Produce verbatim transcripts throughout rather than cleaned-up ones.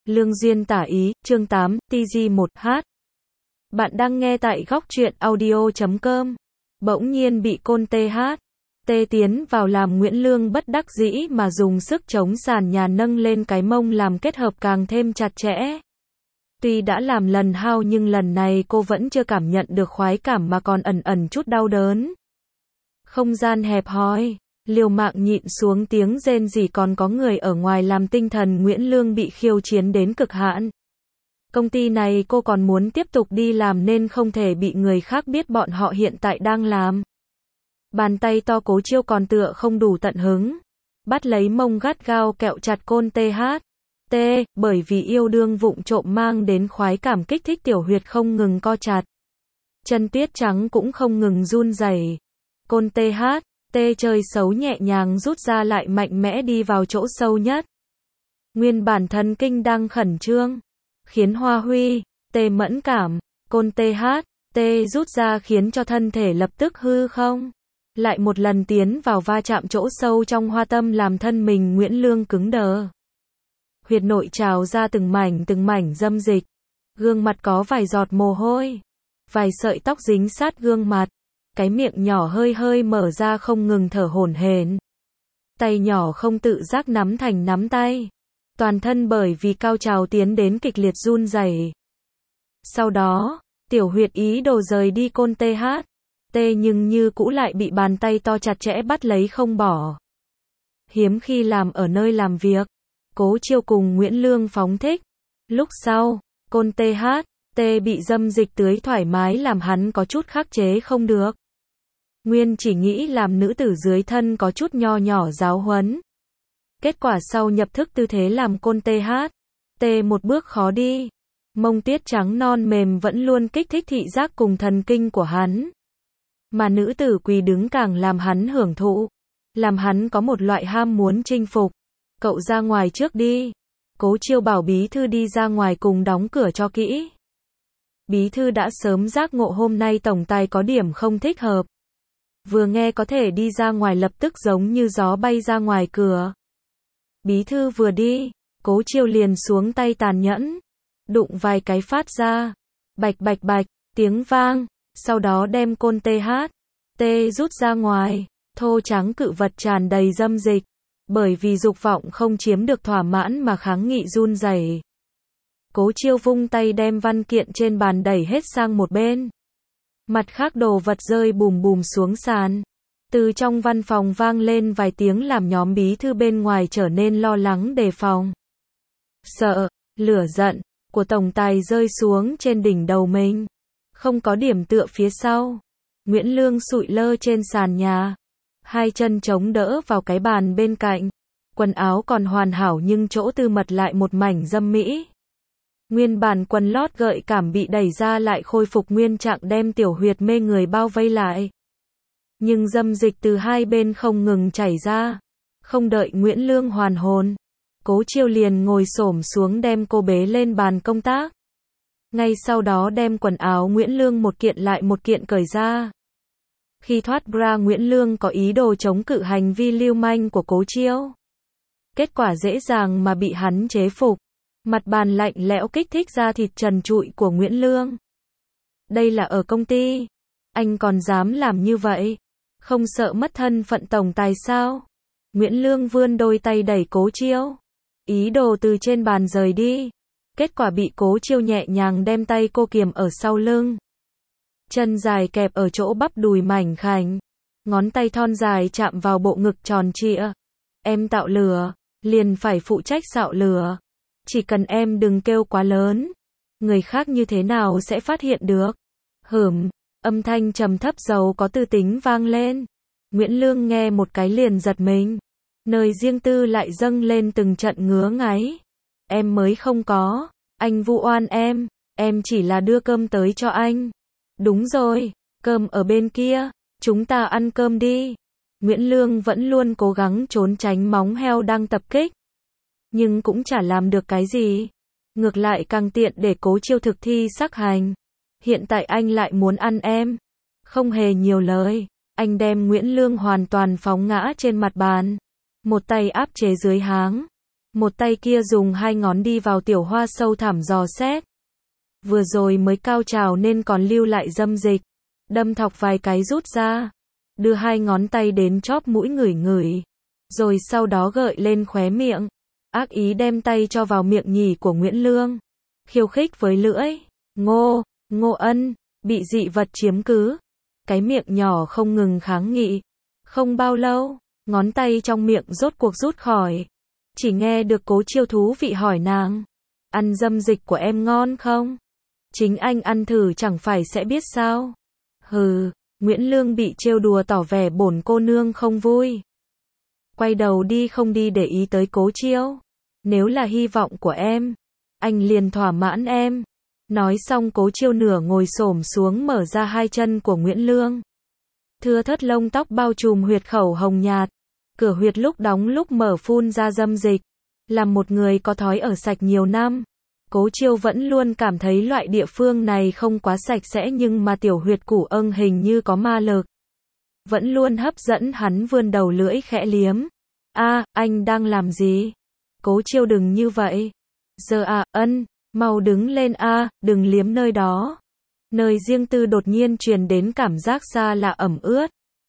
Lương duyên tả ý, chương tám, T G một H. Bạn đang nghe tại góc truyện audio chấm com. Bỗng nhiên bị côn T H. T tiến vào làm Nguyễn Lương bất đắc dĩ mà dùng sức chống sàn nhà nâng lên cái mông làm kết hợp càng thêm chặt chẽ. Tuy đã làm lần hao nhưng lần này cô vẫn chưa cảm nhận được khoái cảm mà còn ẩn ẩn chút đau đớn. Không gian hẹp hòi, liều mạng nhịn xuống tiếng rên rỉ, còn có người ở ngoài làm tinh thần Nguyễn Lương bị khiêu chiến đến cực hạn. Công ty này cô còn muốn tiếp tục đi làm nên không thể bị người khác biết bọn họ hiện tại đang làm. Bàn tay to Cố Chiêu còn tựa không đủ tận hứng, bắt lấy mông gắt gao kẹo chặt côn T H. T, bởi vì yêu đương vụng trộm mang đến khoái cảm kích thích tiểu huyệt không ngừng co chặt. Chân tuyết trắng cũng không ngừng run rẩy. Côn T H, T chơi xấu nhẹ nhàng rút ra lại mạnh mẽ đi vào chỗ sâu nhất. Nguyên bản thần kinh đang khẩn trương, khiến Hoa Huy, T mẫn cảm, côn T H, T rút ra khiến cho thân thể lập tức hư không. Lại một lần tiến vào va chạm chỗ sâu trong hoa tâm làm thân mình Nguyễn Lương cứng đờ. Huyệt nội trào ra từng mảnh từng mảnh dâm dịch. Gương mặt có vài giọt mồ hôi. Vài sợi tóc dính sát gương mặt. Cái miệng nhỏ hơi hơi mở ra không ngừng thở hổn hển. Tay nhỏ không tự giác nắm thành nắm tay. Toàn thân bởi vì cao trào tiến đến kịch liệt run rẩy. Sau đó, tiểu huyệt ý đồ rời đi côn T H. T nhưng như cũ lại bị bàn tay to chặt chẽ bắt lấy không bỏ. Hiếm khi làm ở nơi làm việc, Cố Chiêu cùng Nguyễn Lương phóng thích. Lúc sau, côn T H, T bị dâm dịch tưới thoải mái làm hắn có chút khắc chế không được. Nguyên chỉ nghĩ làm nữ tử dưới thân có chút nho nhỏ giáo huấn. Kết quả sau nhập thức tư thế làm côn T H. T một bước khó đi. Mông tuyết trắng non mềm vẫn luôn kích thích thị giác cùng thần kinh của hắn. Mà nữ tử quỳ đứng càng làm hắn hưởng thụ. Làm hắn có một loại ham muốn chinh phục. Cậu ra ngoài trước đi. Cố Chiêu bảo bí thư đi ra ngoài cùng đóng cửa cho kỹ. Bí thư đã sớm giác ngộ hôm nay tổng tài có điểm không thích hợp. Vừa nghe có thể đi ra ngoài lập tức giống như gió bay ra ngoài cửa. Bí thư vừa đi, Cố Chiêu liền xuống tay tàn nhẫn. Đụng vài cái phát ra. Bạch bạch bạch, tiếng vang. Sau đó đem côn T H. T rút ra ngoài. Thô trắng cự vật tràn đầy dâm dịch. Bởi vì dục vọng không chiếm được thỏa mãn mà kháng nghị run rẩy. Cố Chiêu vung tay đem văn kiện trên bàn đẩy hết sang một bên. Mặt khác đồ vật rơi bùm bùm xuống sàn. Từ trong văn phòng vang lên vài tiếng làm nhóm bí thư bên ngoài trở nên lo lắng đề phòng. Sợ, lửa giận của tổng tài rơi xuống trên đỉnh đầu mình. Không có điểm tựa phía sau. Nguyễn Lương sụi lơ trên sàn nhà. Hai chân chống đỡ vào cái bàn bên cạnh. Quần áo còn hoàn hảo nhưng chỗ tư mật lại một mảnh dâm mỹ. Nguyên bản quần lót gợi cảm bị đẩy ra lại khôi phục nguyên trạng đem tiểu huyệt mê người bao vây lại. Nhưng dâm dịch từ hai bên không ngừng chảy ra. Không đợi Nguyễn Lương hoàn hồn. Cố Chiêu liền ngồi xổm xuống đem cô bế lên bàn công tác. Ngay sau đó đem quần áo Nguyễn Lương một kiện lại một kiện cởi ra. Khi thoát bra Nguyễn Lương có ý đồ chống cự hành vi lưu manh của Cố Chiêu. Kết quả dễ dàng mà bị hắn chế phục. Mặt bàn lạnh lẽo kích thích da thịt trần trụi của Nguyễn Lương. Đây là ở công ty. Anh còn dám làm như vậy? Không sợ mất thân phận tổng tài sao? Nguyễn Lương vươn đôi tay đẩy Cố Chiêu. Ý đồ từ trên bàn rời đi. Kết quả bị Cố Chiêu nhẹ nhàng đem tay cô kiềm ở sau lưng. Chân dài kẹp ở chỗ bắp đùi mảnh khảnh. Ngón tay thon dài chạm vào bộ ngực tròn trịa. Em tạo lửa, liền phải phụ trách xạo lửa. Chỉ cần em đừng kêu quá lớn. Người khác như thế nào sẽ phát hiện được? Hửm, âm thanh trầm thấp giàu có tư tính vang lên. Nguyễn Lương nghe một cái liền giật mình. Nơi riêng tư lại dâng lên từng trận ngứa ngáy. Em mới không có. Anh vu oan em. Em chỉ là đưa cơm tới cho anh. Đúng rồi, cơm ở bên kia. Chúng ta ăn cơm đi. Nguyễn Lương vẫn luôn cố gắng trốn tránh móng heo đang tập kích. Nhưng cũng chả làm được cái gì. Ngược lại càng tiện để Cố Chiêu thực thi sắc hành. Hiện tại anh lại muốn ăn em. Không hề nhiều lời. Anh đem Nguyễn Lương hoàn toàn phóng ngã trên mặt bàn. Một tay áp chế dưới háng. Một tay kia dùng hai ngón đi vào tiểu hoa sâu thẳm dò xét. Vừa rồi mới cao trào nên còn lưu lại dâm dịch. Đâm thọc vài cái rút ra. Đưa hai ngón tay đến chóp mũi ngửi ngửi. Rồi sau đó gợi lên khóe miệng. Ác ý đem tay cho vào miệng nhì của Nguyễn Lương. Khiêu khích với lưỡi. Ngô, Ngô Ân, bị dị vật chiếm cứ. Cái miệng nhỏ không ngừng kháng nghị. Không bao lâu, ngón tay trong miệng rốt cuộc rút khỏi. Chỉ nghe được Cố Chiêu thú vị hỏi nàng. Ăn dâm dịch của em ngon không? Chính anh ăn thử chẳng phải sẽ biết sao? Hừ, Nguyễn Lương bị trêu đùa tỏ vẻ bổn cô nương không vui. Quay đầu đi không đi để ý tới Cố Chiêu. Nếu là hy vọng của em, anh liền thỏa mãn em. Nói xong Cố Chiêu nửa ngồi xổm xuống mở ra hai chân của Nguyễn Lương. Thưa thớt lông tóc bao trùm huyệt khẩu hồng nhạt. Cửa huyệt lúc đóng lúc mở phun ra dâm dịch. Làm một người có thói ở sạch nhiều năm, Cố Chiêu vẫn luôn cảm thấy loại địa phương này không quá sạch sẽ, nhưng mà tiểu huyệt củ âng hình như có ma lực. Vẫn luôn hấp dẫn hắn vươn đầu lưỡi khẽ liếm. A, anh đang làm gì? Cố Chiêu đừng như vậy. Giờ à, ân, mau đứng lên a, đừng liếm nơi đó. Nơi riêng tư đột nhiên truyền đến cảm giác xa lạ ẩm ướt.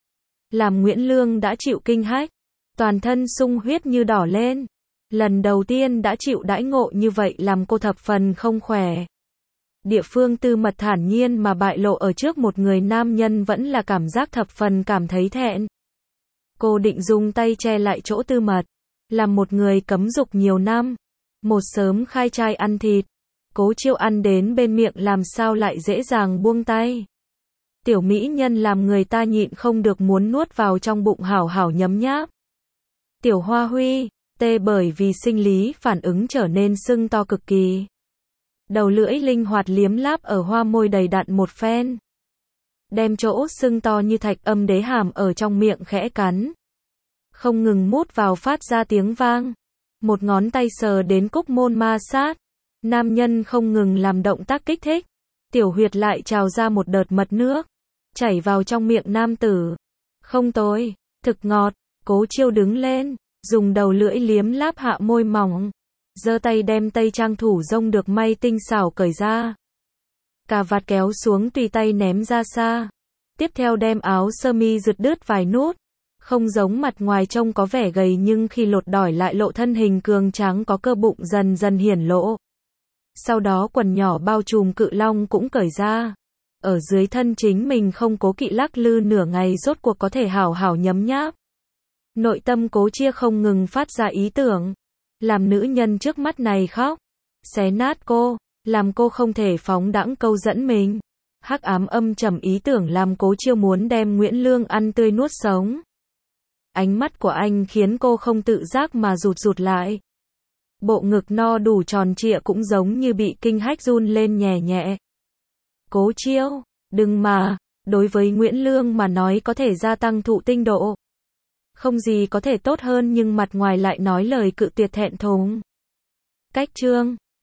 Làm Nguyễn Lương đã chịu kinh hách. Toàn thân sung huyết như đỏ lên. Lần đầu tiên đã chịu đãi ngộ như vậy làm cô thập phần không khỏe. Địa phương tư mật thản nhiên mà bại lộ ở trước một người nam nhân vẫn là cảm giác thập phần cảm thấy thẹn. Cô định dùng tay che lại chỗ tư mật. Làm một người cấm dục nhiều năm. Một sớm khai trai ăn thịt. Cố Chiêu ăn đến bên miệng làm sao lại dễ dàng buông tay. Tiểu mỹ nhân làm người ta nhịn không được muốn nuốt vào trong bụng hảo hảo nhấm nháp. Tiểu Hoa Huy, tê bởi vì sinh lý phản ứng trở nên sưng to cực kỳ. Đầu lưỡi linh hoạt liếm láp ở hoa môi đầy đặn một phen. Đem chỗ sưng to như thạch âm đế hàm ở trong miệng khẽ cắn. Không ngừng mút vào phát ra tiếng vang. Một ngón tay sờ đến cúc môn ma sát. Nam nhân không ngừng làm động tác kích thích. Tiểu huyệt lại trào ra một đợt mật nước. Chảy vào trong miệng nam tử. Không tồi, thực ngọt. Cố Chiêu đứng lên. Dùng đầu lưỡi liếm láp hạ môi mỏng. Giơ tay đem tây trang thủ rông được may tinh xảo cởi ra. Cà vạt kéo xuống tùy tay ném ra xa. Tiếp theo đem áo sơ mi giật đứt vài nút. Không giống mặt ngoài trông có vẻ gầy nhưng khi lột đỏi lại lộ thân hình cường tráng có cơ bụng dần dần hiển lộ. Sau đó quần nhỏ bao trùm cự long cũng cởi ra. Ở dưới thân chính mình không cố kỵ lắc lư nửa ngày rốt cuộc có thể hảo hảo nhấm nháp. Nội tâm Cố Chiêu không ngừng phát ra ý tưởng. Làm nữ nhân trước mắt này khóc. Xé nát cô. Làm cô không thể phóng đãng câu dẫn mình. Hắc ám âm trầm ý tưởng làm Cố Chiêu muốn đem Nguyễn Lương ăn tươi nuốt sống. Ánh mắt của anh khiến cô không tự giác mà rụt rụt lại. Bộ ngực no đủ tròn trịa cũng giống như bị kinh hách run lên nhẹ nhẹ. Cố Chiêu, đừng mà, đối với Nguyễn Lương mà nói có thể gia tăng thụ tinh độ. Không gì có thể tốt hơn nhưng mặt ngoài lại nói lời cự tuyệt thẹn thùng. Cách chương